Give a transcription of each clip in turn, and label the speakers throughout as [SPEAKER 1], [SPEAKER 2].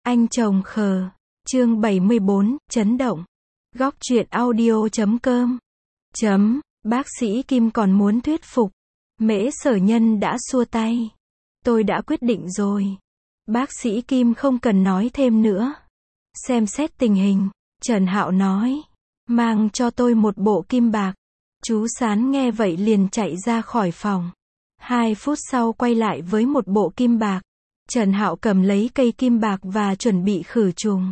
[SPEAKER 1] Anh chồng khờ. Chương 74, chấn động. Góc truyện audio.com. Bác sĩ Kim còn muốn thuyết phục. Mễ Sở Nhân đã xua tay. Tôi đã quyết định rồi. Bác sĩ Kim không cần nói thêm nữa. Xem xét tình hình, Trần Hạo nói. Mang cho tôi một bộ kim bạc. Chú Sán nghe vậy liền chạy ra khỏi phòng. 2 phút sau quay lại với một bộ kim bạc. Trần Hạo cầm lấy cây kim bạc và chuẩn bị khử trùng.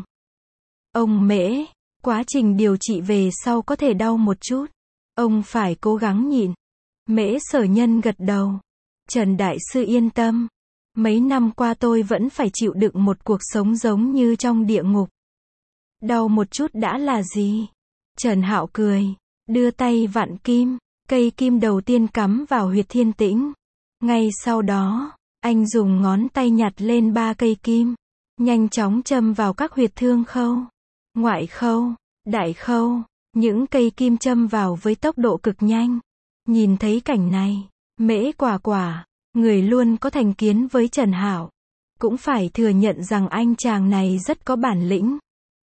[SPEAKER 1] Ông Mễ, quá trình điều trị về sau có thể đau một chút. Ông phải cố gắng nhịn. Mễ Sở Nhân gật đầu. Trần Đại Sư yên tâm. Mấy năm qua tôi vẫn phải chịu đựng một cuộc sống giống như trong địa ngục. Đau một chút đã là gì? Trần Hạo cười. Đưa tay vặn kim. Cây kim đầu tiên cắm vào huyệt thiên tĩnh. Ngay sau đó, anh dùng ngón tay nhặt lên 3 cây kim. Nhanh chóng châm vào các huyệt thương khâu. Ngoại khâu, đại khâu. Những cây kim châm vào với tốc độ cực nhanh. Nhìn thấy cảnh này, Mễ Quả Quả, người luôn có thành kiến với Trần Hạo, cũng phải thừa nhận rằng anh chàng này rất có bản lĩnh.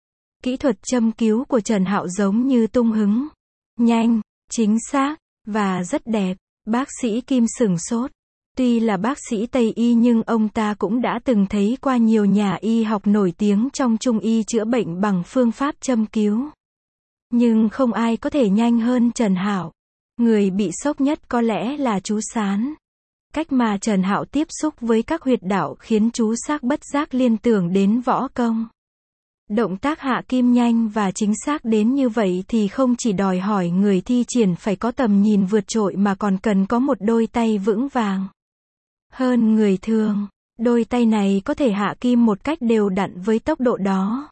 [SPEAKER 1] Kỹ thuật châm cứu của Trần Hạo giống như tung hứng. Nhanh, chính xác, và rất đẹp. Bác sĩ Kim sửng sốt. Tuy là bác sĩ Tây y nhưng ông ta cũng đã từng thấy qua nhiều nhà y học nổi tiếng trong Trung y chữa bệnh bằng phương pháp châm cứu. Nhưng không ai có thể nhanh hơn Trần Hạo. Người bị sốc nhất có lẽ là chú Sán. Cách mà Trần Hạo tiếp xúc với các huyệt đạo khiến chú xác bất giác liên tưởng đến võ công. Động tác hạ kim nhanh và chính xác đến như vậy thì không chỉ đòi hỏi người thi triển phải có tầm nhìn vượt trội mà còn cần có một đôi tay vững vàng. Hơn người thường, đôi tay này có thể hạ kim một cách đều đặn với tốc độ đó.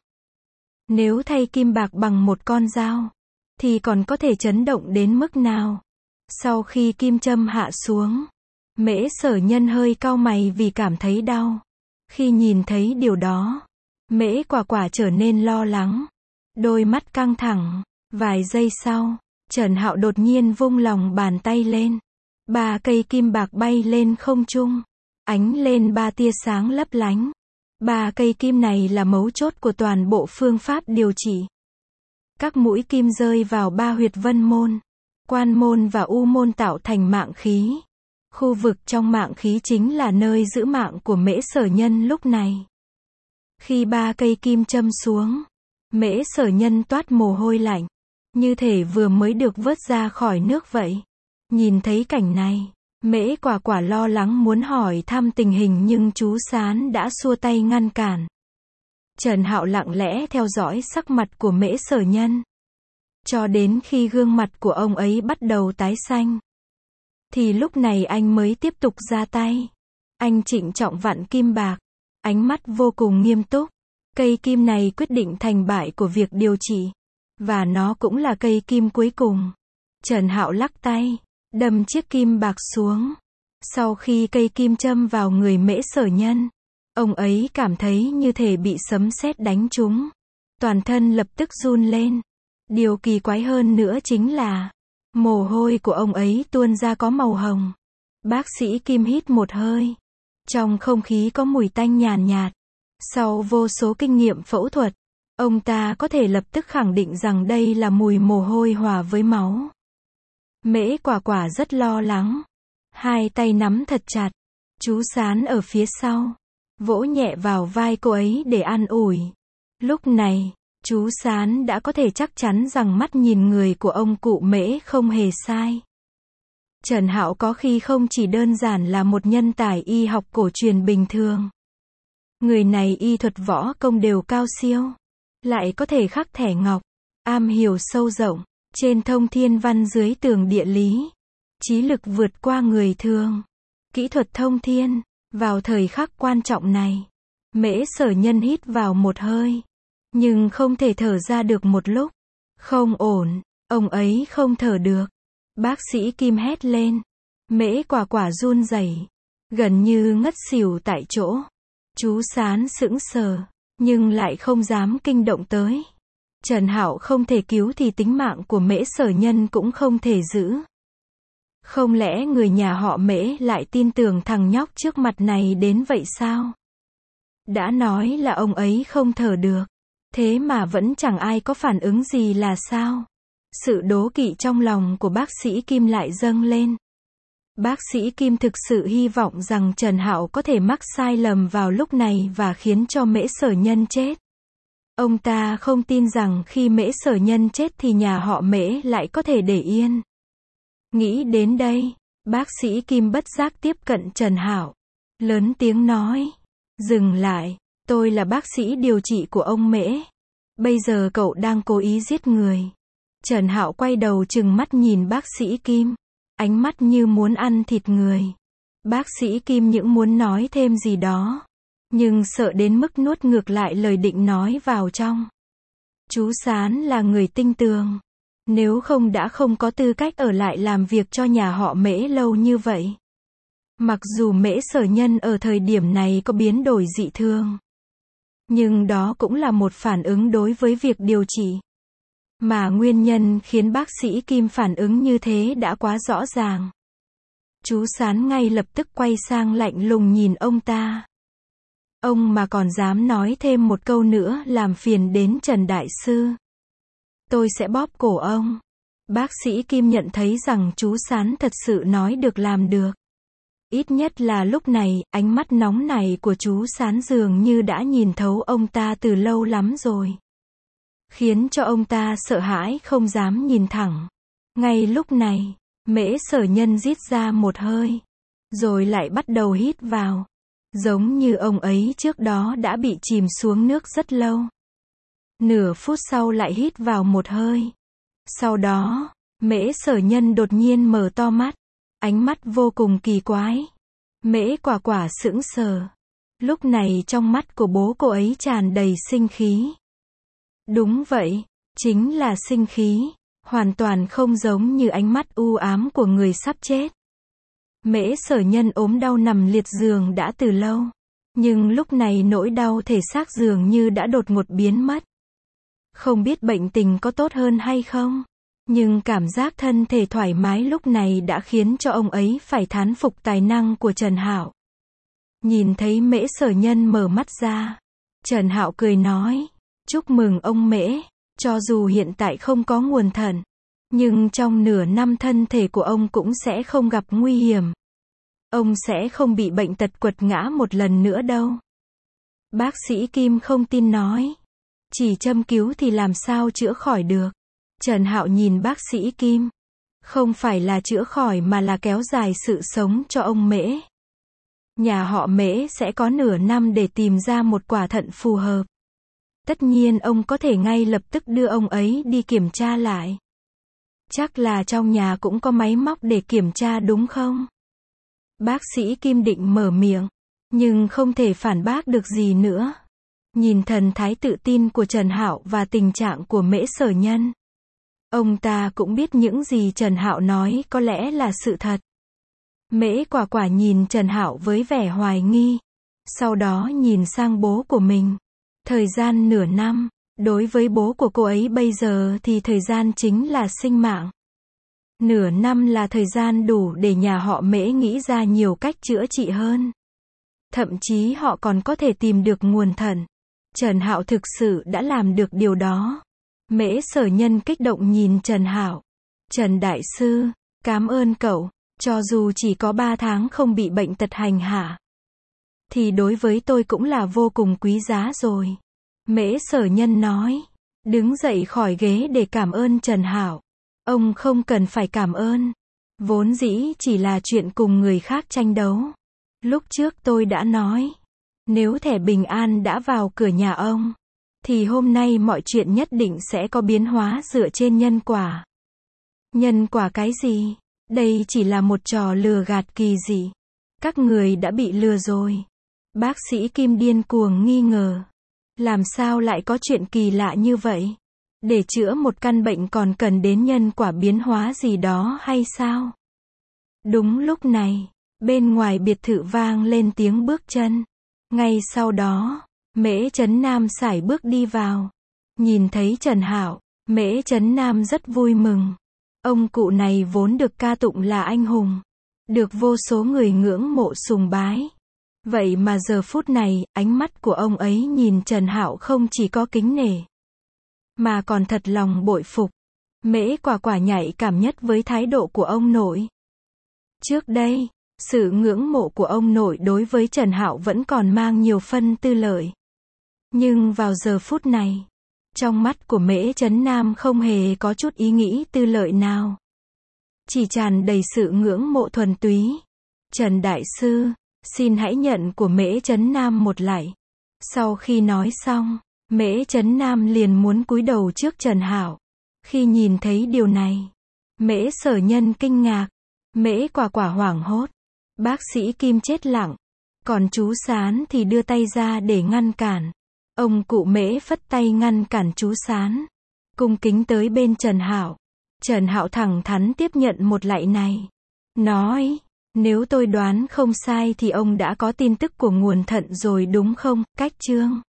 [SPEAKER 1] Nếu thay kim bạc bằng một con dao, thì còn có thể chấn động đến mức nào? Sau khi kim châm hạ xuống, Mễ Sở Nhân hơi cau mày vì cảm thấy đau. Khi nhìn thấy điều đó, Mễ Quả Quả trở nên lo lắng. Đôi mắt căng thẳng. Vài giây sau, Trần Hạo đột nhiên vung lòng bàn tay lên. 3 cây kim bạc bay lên không trung. Ánh lên 3 tia sáng lấp lánh. 3 cây kim này là mấu chốt của toàn bộ phương pháp điều trị. Các mũi kim rơi vào 3 huyệt vân môn, quan môn và u môn tạo thành mạng khí. Khu vực trong mạng khí chính là nơi giữ mạng của Mễ Sở Nhân lúc này. Khi 3 cây kim châm xuống, Mễ Sở Nhân toát mồ hôi lạnh, như thể vừa mới được vớt ra khỏi nước vậy. Nhìn thấy cảnh này, Mễ Quả Quả lo lắng muốn hỏi thăm tình hình nhưng chú Sán đã xua tay ngăn cản. Trần Hạo lặng lẽ theo dõi sắc mặt của Mễ Sở Nhân. Cho đến khi gương mặt của ông ấy bắt đầu tái xanh, thì lúc này anh mới tiếp tục ra tay. Anh trịnh trọng vặn kim bạc, ánh mắt vô cùng nghiêm túc. Cây kim này quyết định thành bại của việc điều trị. Và nó cũng là cây kim cuối cùng. Trần Hạo lắc tay, đâm chiếc kim bạc xuống. Sau khi cây kim châm vào người Mễ Sở Nhân, ông ấy cảm thấy như thể bị sấm sét đánh trúng. Toàn thân lập tức run lên. Điều kỳ quái hơn nữa chính là, mồ hôi của ông ấy tuôn ra có màu hồng. Bác sĩ Kim hít một hơi. Trong không khí có mùi tanh nhàn nhạt. Sau vô số kinh nghiệm phẫu thuật, ông ta có thể lập tức khẳng định rằng đây là mùi mồ hôi hòa với máu. Mễ Quả Quả rất lo lắng. 2 tay nắm thật chặt. Chú Sán ở phía sau, vỗ nhẹ vào vai cô ấy để an ủi. Lúc này, chú Sán đã có thể chắc chắn rằng mắt nhìn người của ông cụ Mễ không hề sai. Trần Hạo có khi không chỉ đơn giản là một nhân tài y học cổ truyền bình thường. Người này y thuật võ công đều cao siêu. Lại có thể khắc thẻ ngọc, am hiểu sâu rộng, trên thông thiên văn dưới tường địa lý. Trí lực vượt qua người thường. Kỹ thuật thông thiên. Vào thời khắc quan trọng này, Mễ Sở Nhân hít vào một hơi. Nhưng không thể thở ra được một lúc. Không ổn, ông ấy không thở được. Bác sĩ Kim hét lên. Mễ Quả Quả run rẩy, gần như ngất xỉu tại chỗ. Chú Sán sững sờ, nhưng lại không dám kinh động tới. Trần Hạo không thể cứu thì tính mạng của Mễ Sở Nhân cũng không thể giữ. Không lẽ người nhà họ Mễ lại tin tưởng thằng nhóc trước mặt này đến vậy sao? Đã nói là ông ấy không thở được. Thế mà vẫn chẳng ai có phản ứng gì là sao? Sự đố kỵ trong lòng của bác sĩ Kim lại dâng lên. Bác sĩ Kim thực sự hy vọng rằng Trần Hạo có thể mắc sai lầm vào lúc này và khiến cho Mễ Sở Nhân chết. Ông ta không tin rằng khi Mễ Sở Nhân chết thì nhà họ Mễ lại có thể để yên. Nghĩ đến đây, bác sĩ Kim bất giác tiếp cận Trần Hạo, lớn tiếng nói, dừng lại, tôi là bác sĩ điều trị của ông Mễ. Bây giờ cậu đang cố ý giết người. Trần Hạo quay đầu trừng mắt nhìn bác sĩ Kim, ánh mắt như muốn ăn thịt người. Bác sĩ Kim những muốn nói thêm gì đó, nhưng sợ đến mức nuốt ngược lại lời định nói vào trong. Chú Sán là người tinh tường. Nếu không đã không có tư cách ở lại làm việc cho nhà họ Mễ lâu như vậy. Mặc dù Mễ Sở Nhân ở thời điểm này có biến đổi dị thường, nhưng đó cũng là một phản ứng đối với việc điều trị. Mà nguyên nhân khiến bác sĩ Kim phản ứng như thế đã quá rõ ràng. Chú Sán ngay lập tức quay sang lạnh lùng nhìn ông ta. Ông mà còn dám nói thêm một câu nữa làm phiền đến Trần Đại Sư, tôi sẽ bóp cổ ông. Bác sĩ Kim nhận thấy rằng chú Sán thật sự nói được làm được. Ít nhất là lúc này, ánh mắt nóng này của chú Sán dường như đã nhìn thấu ông ta từ lâu lắm rồi. Khiến cho ông ta sợ hãi không dám nhìn thẳng. Ngay lúc này, Mễ Sở Nhân rít ra một hơi, rồi lại bắt đầu hít vào. Giống như ông ấy trước đó đã bị chìm xuống nước rất lâu. Nửa phút sau lại hít vào một hơi. Sau đó, Mễ Sở Nhân đột nhiên mở to mắt. Ánh mắt vô cùng kỳ quái. Mễ Quả Quả sững sờ. Lúc này trong mắt của bố cô ấy tràn đầy sinh khí. Đúng vậy, chính là sinh khí. Hoàn toàn không giống như ánh mắt u ám của người sắp chết. Mễ Sở Nhân ốm đau nằm liệt giường đã từ lâu. Nhưng lúc này nỗi đau thể xác dường như đã đột ngột biến mất. Không biết bệnh tình có tốt hơn hay không, nhưng cảm giác thân thể thoải mái lúc này đã khiến cho ông ấy phải thán phục tài năng của Trần Hạo. Nhìn thấy Mễ Sở Nhân mở mắt ra, Trần Hạo cười nói, chúc mừng ông Mễ, cho dù hiện tại không có nguồn thận, nhưng trong nửa năm thân thể của ông cũng sẽ không gặp nguy hiểm. Ông sẽ không bị bệnh tật quật ngã một lần nữa đâu. Bác sĩ Kim không tin nói, chỉ châm cứu thì làm sao chữa khỏi được. Trần Hạo nhìn bác sĩ Kim, không phải là chữa khỏi mà là kéo dài sự sống cho ông Mễ. Nhà họ Mễ sẽ có nửa năm để tìm ra một quả thận phù hợp. Tất nhiên ông có thể ngay lập tức đưa ông ấy đi kiểm tra lại. Chắc là trong nhà cũng có máy móc để kiểm tra đúng không? Bác sĩ Kim định mở miệng, nhưng không thể phản bác được gì nữa. Nhìn thần thái tự tin của Trần Hạo và tình trạng của Mễ Sở Nhân, ông ta cũng biết những gì Trần Hạo nói có lẽ là sự thật. Mễ Quả Quả nhìn Trần Hạo với vẻ hoài nghi, sau đó nhìn sang bố của mình. Thời gian nửa năm, đối với bố của cô ấy bây giờ thì thời gian chính là sinh mạng. Nửa năm là thời gian đủ để nhà họ Mễ nghĩ ra nhiều cách chữa trị hơn. Thậm chí họ còn có thể tìm được nguồn thận. Trần Hạo thực sự đã làm được điều đó. Mễ Sở Nhân kích động nhìn Trần Hạo. Trần Đại Sư, cảm ơn cậu, cho dù chỉ có 3 tháng không bị bệnh tật hành hạ, thì đối với tôi cũng là vô cùng quý giá rồi. Mễ Sở Nhân nói, đứng dậy khỏi ghế để cảm ơn Trần Hạo. Ông không cần phải cảm ơn. Vốn dĩ chỉ là chuyện cùng người khác tranh đấu. Lúc trước tôi đã nói, nếu thẻ bình an đã vào cửa nhà ông, thì hôm nay mọi chuyện nhất định sẽ có biến hóa dựa trên nhân quả. Nhân quả cái gì? Đây chỉ là một trò lừa gạt kỳ dị. Các người đã bị lừa rồi. Bác sĩ Kim điên cuồng nghi ngờ. Làm sao lại có chuyện kỳ lạ như vậy? Để chữa một căn bệnh còn cần đến nhân quả biến hóa gì đó hay sao? Đúng lúc này, bên ngoài biệt thự vang lên tiếng bước chân. Ngay sau đó, Mễ Trấn Nam sải bước đi vào. Nhìn thấy Trần Hạo, Mễ Trấn Nam rất vui mừng. Ông cụ này vốn được ca tụng là anh hùng, được vô số người ngưỡng mộ sùng bái. Vậy mà giờ phút này, ánh mắt của ông ấy nhìn Trần Hạo không chỉ có kính nể, mà còn thật lòng bội phục. Mễ Quả Quả nhạy cảm nhất với thái độ của ông nội. Trước đây, sự ngưỡng mộ của ông nội đối với Trần Hạo vẫn còn mang nhiều phân tư lợi. Nhưng vào giờ phút này, trong mắt của Mễ Trấn Nam không hề có chút ý nghĩ tư lợi nào. Chỉ tràn đầy sự ngưỡng mộ thuần túy. Trần Đại Sư, xin hãy nhận của Mễ Trấn Nam một lạy. Sau khi nói xong, Mễ Trấn Nam liền muốn cúi đầu trước Trần Hạo. Khi nhìn thấy điều này, Mễ Sở Nhân kinh ngạc, Mễ Quả Quả hoảng hốt. Bác sĩ Kim chết lặng, còn chú Sán thì đưa tay ra để ngăn cản. Ông cụ Mễ phất tay ngăn cản chú Sán, cung kính tới bên Trần Hạo. Trần Hạo thẳng thắn tiếp nhận một lạy này, nói, nếu tôi đoán không sai thì ông đã có tin tức của nguồn thận rồi đúng không, Cách Trương?